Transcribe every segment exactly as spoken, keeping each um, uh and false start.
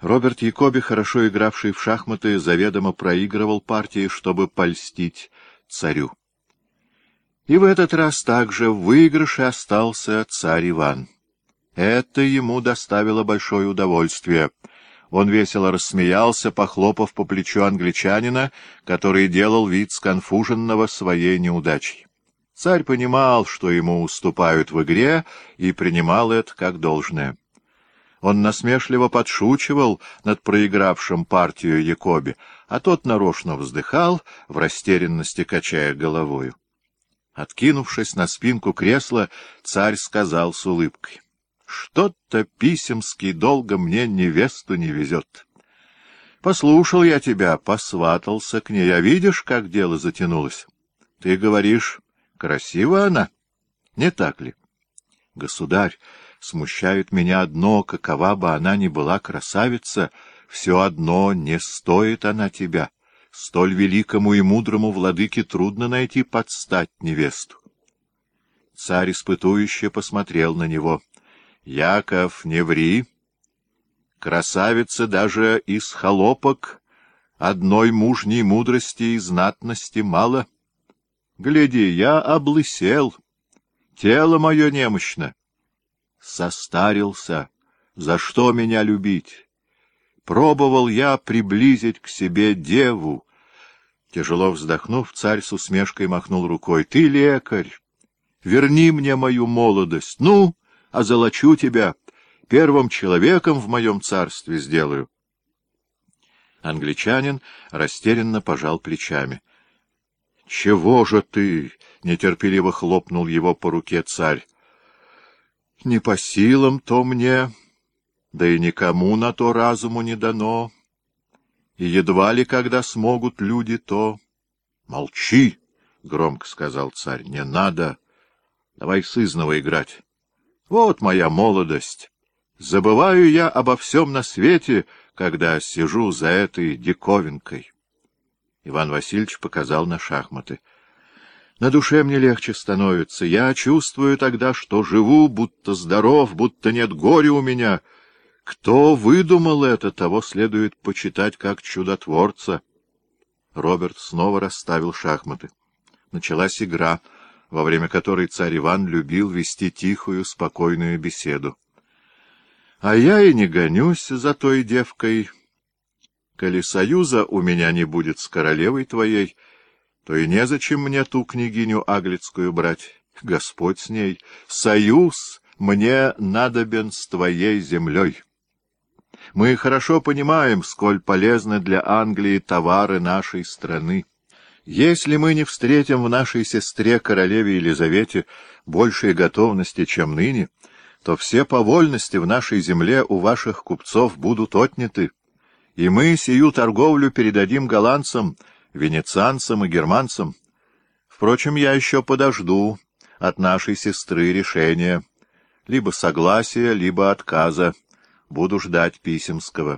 Роберт Якоби, хорошо игравший в шахматы, заведомо проигрывал партии, чтобы польстить царю. И в этот раз также в выигрыше остался царь Иван. Это ему доставило большое удовольствие. Он весело рассмеялся, похлопав по плечу англичанина, который делал вид сконфуженного своей неудачей. Царь понимал, что ему уступают в игре, и принимал это как должное. Он насмешливо подшучивал над проигравшим партию Якоби, а тот нарочно вздыхал, в растерянности качая головою. Откинувшись на спинку кресла, царь сказал с улыбкой: — Что-то Писемский долго мне невесту не везет. Послушал я тебя, посватался к ней, а видишь, как дело затянулось? Ты говоришь, красива она, не так ли? Государь, смущает меня одно, какова бы она ни была красавица, все одно не стоит она тебя. Столь великому и мудрому владыке трудно найти подстать невесту. Царь испытующе посмотрел на него. — Яков, не ври. Красавица даже из холопок одной мужней мудрости и знатности мало. Гляди, я облысел, тело мое немощно. Состарился, за что меня любить? Пробовал я приблизить к себе деву. Тяжело вздохнув, царь с усмешкой махнул рукой. — Ты лекарь, верни мне мою молодость. Ну, озолочу тебя, первым человеком в моем царстве сделаю. Англичанин растерянно пожал плечами. — Чего же ты? — нетерпеливо хлопнул его по руке царь. — Не по силам то мне, да и никому на то разуму не дано. И едва ли, когда смогут люди, то... — Молчи! — громко сказал царь. — Не надо. Давай сызнова играть. Вот моя молодость. Забываю я обо всем на свете, когда сижу за этой диковинкой. Иван Васильевич показал на шахматы. На душе мне легче становится. Я чувствую тогда, что живу, будто здоров, будто нет горя у меня. Кто выдумал это, того следует почитать как чудотворца. Роберт снова расставил шахматы. Началась игра, во время которой царь Иван любил вести тихую, спокойную беседу. А я и не гонюсь за той девкой. Коли союза у меня не будет с королевой твоей, то и незачем мне ту княгиню Аглицкую брать. Господь с ней. Союз мне надобен с твоей землей. Мы хорошо понимаем, сколь полезны для Англии товары нашей страны. Если мы не встретим в нашей сестре, королеве Елизавете, большей готовности, чем ныне, то все повольности в нашей земле у ваших купцов будут отняты, и мы сию торговлю передадим голландцам, венецианцам и германцам. Впрочем, я еще подожду от нашей сестры решения, либо согласия, либо отказа. Буду ждать Писемского.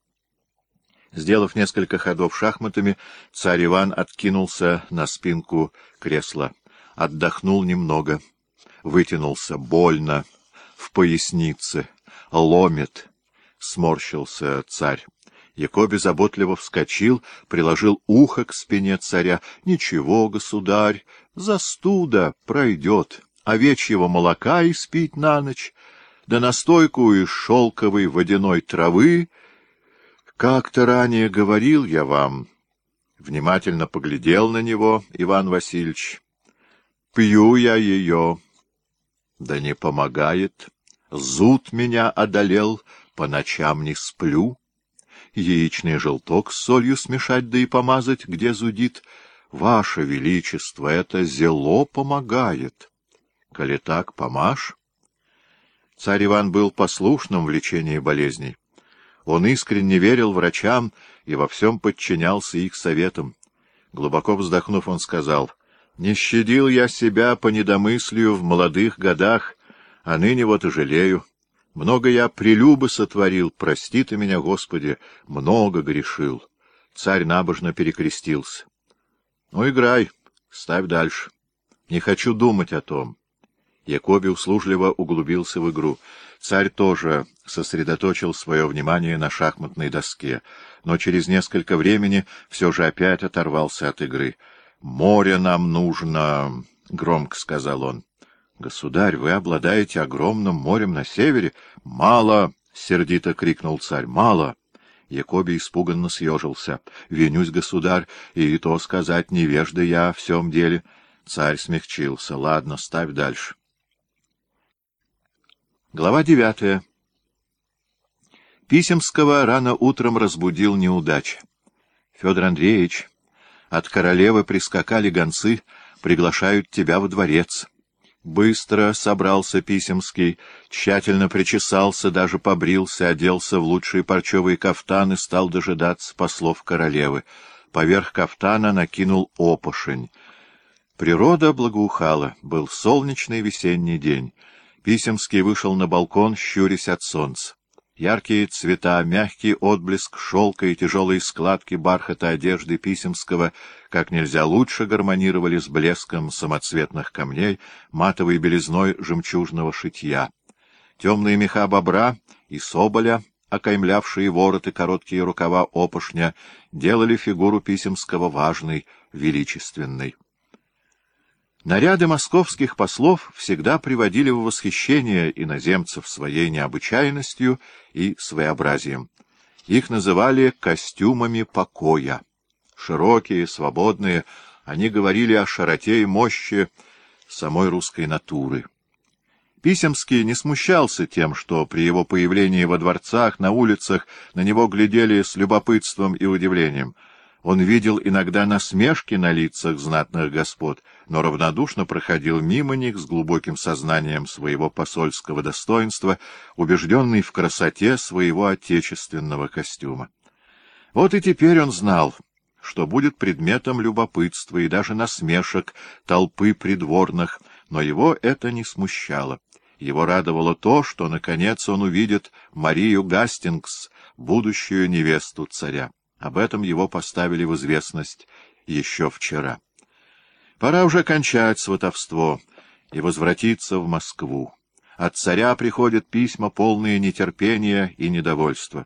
Сделав несколько ходов шахматами, царь Иван откинулся на спинку кресла. Отдохнул немного. Вытянулся. Больно. В пояснице. Ломит. Сморщился царь. Якоби заботливо вскочил, приложил ухо к спине царя. — Ничего, государь, застуда пройдет. Овечьего молока испить на ночь, да настойку из шелковой водяной травы. Как-то ранее говорил я вам. Внимательно поглядел на него Иван Васильевич. Пью я ее, да не помогает. Зуд меня одолел, по ночам не сплю. Яичный желток с солью смешать, да и помазать, где зудит. Ваше Величество, это зело помогает. Коли так, помажь. Царь Иван был послушным в лечении болезней. Он искренне верил врачам и во всем подчинялся их советам. Глубоко вздохнув, он сказал: «Не щадил я себя по недомыслию в молодых годах, а ныне вот и жалею. Много я прелюбы сотворил, прости ты меня, Господи, много грешил». Царь набожно перекрестился. «Ну, играй, ставь дальше. Не хочу думать о том». Якоби услужливо углубился в игру. Царь тоже сосредоточил свое внимание на шахматной доске, но через несколько времени все же опять оторвался от игры. «Море нам нужно», — громко сказал он. «Государь, вы обладаете огромным морем на севере?» «Мало!» — сердито крикнул царь. «Мало!» Якобий испуганно съежился. «Винюсь, государь, и то сказать, невежда я в всем деле». Царь смягчился. «Ладно, ставь дальше». Глава девятая. Писемского рано утром разбудил неудача. «Федор Андреевич, от королевы прискакали гонцы, приглашают тебя во дворец». Быстро собрался Писемский, тщательно причесался, даже побрился, оделся в лучшие парчевые кафтаны, стал дожидаться послов королевы. Поверх кафтана накинул опошень. Природа благоухала, был солнечный весенний день. Писемский вышел на балкон, щурясь от солнца. Яркие цвета, мягкий отблеск шелка и тяжелые складки бархата одежды Писемского как нельзя лучше гармонировали с блеском самоцветных камней, матовой белизной жемчужного шитья. Темные меха бобра и соболя, окаймлявшие ворот и короткие рукава опошня, делали фигуру Писемского важной, величественной. Наряды московских послов всегда приводили в восхищение иноземцев своей необычайностью и своеобразием. Их называли костюмами покоя. Широкие, свободные, они говорили о широте и мощи самой русской натуры. Писемский не смущался тем, что при его появлении во дворцах, на улицах на него глядели с любопытством и удивлением. Он видел иногда насмешки на лицах знатных господ, но равнодушно проходил мимо них с глубоким сознанием своего посольского достоинства, убежденный в красоте своего отечественного костюма. Вот и теперь он знал, что будет предметом любопытства и даже насмешек толпы придворных, но его это не смущало. Его радовало то, что, наконец, он увидит Марию Гастингс, будущую невесту царя. Об этом его поставили в известность еще вчера. Пора уже кончать сватовство и возвратиться в Москву. От царя приходят письма, полные нетерпения и недовольства.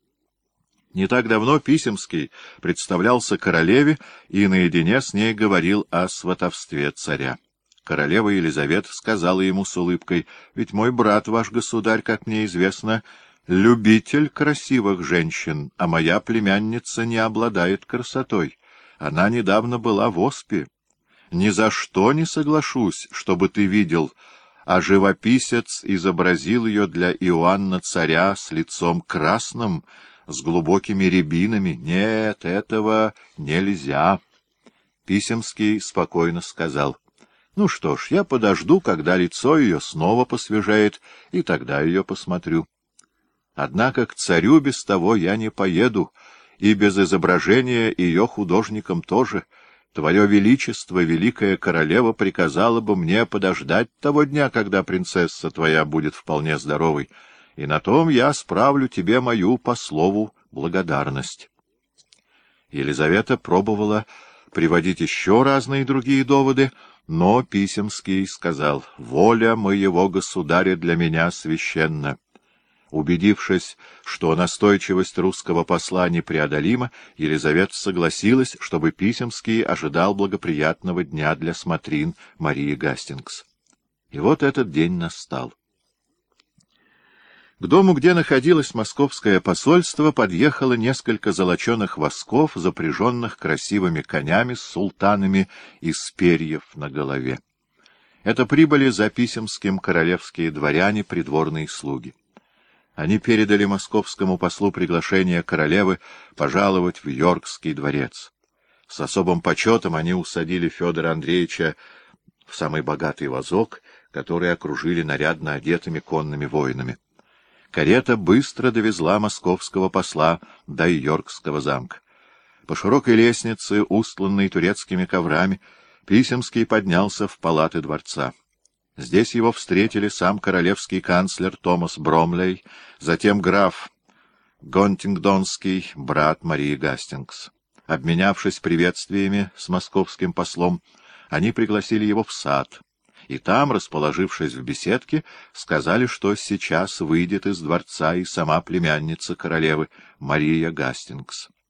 Не так давно Писемский представлялся королеве и наедине с ней говорил о сватовстве царя. Королева Елизавета сказала ему с улыбкой: «Ведь мой брат, ваш государь, как мне известно, любитель красивых женщин, а моя племянница не обладает красотой. Она недавно была в оспе. Ни за что не соглашусь, чтобы ты видел, а живописец изобразил ее для Иоанна царя с лицом красным, с глубокими рябинами. Нет, этого нельзя». Писемский спокойно сказал: «Ну что ж, я подожду, когда лицо ее снова посвежеет, и тогда ее посмотрю. Однако к царю без того я не поеду, и без изображения ее художником тоже. Твое Величество, великая королева, приказала бы мне подождать того дня, когда принцесса твоя будет вполне здоровой, и на том я справлю тебе мою по слову благодарность». Елизавета пробовала приводить еще разные другие доводы, но Писемский сказал: «Воля моего государя для меня священна». Убедившись, что настойчивость русского посла непреодолима, Елизавета согласилась, чтобы Писемский ожидал благоприятного дня для смотрин Марии Гастингс. И вот этот день настал. К дому, где находилось московское посольство, подъехало несколько золоченых восков, запряженных красивыми конями с султанами из перьев на голове. Это прибыли за Писемским королевские дворяне, придворные слуги. Они передали московскому послу приглашение королевы пожаловать в Йоркский дворец. С особым почетом они усадили Федора Андреевича в самый богатый вазок, который окружили нарядно одетыми конными воинами. Карета быстро довезла московского посла до Йоркского замка. По широкой лестнице, устланной турецкими коврами, Писемский поднялся в палаты дворца. Здесь его встретили сам королевский канцлер Томас Бромлей, затем граф Гонтингдонский, брат Марии Гастингс. Обменявшись приветствиями с московским послом, они пригласили его в сад. и там, расположившись в беседке, сказали, что сейчас выйдет из дворца и сама племянница королевы Мария Гастингс.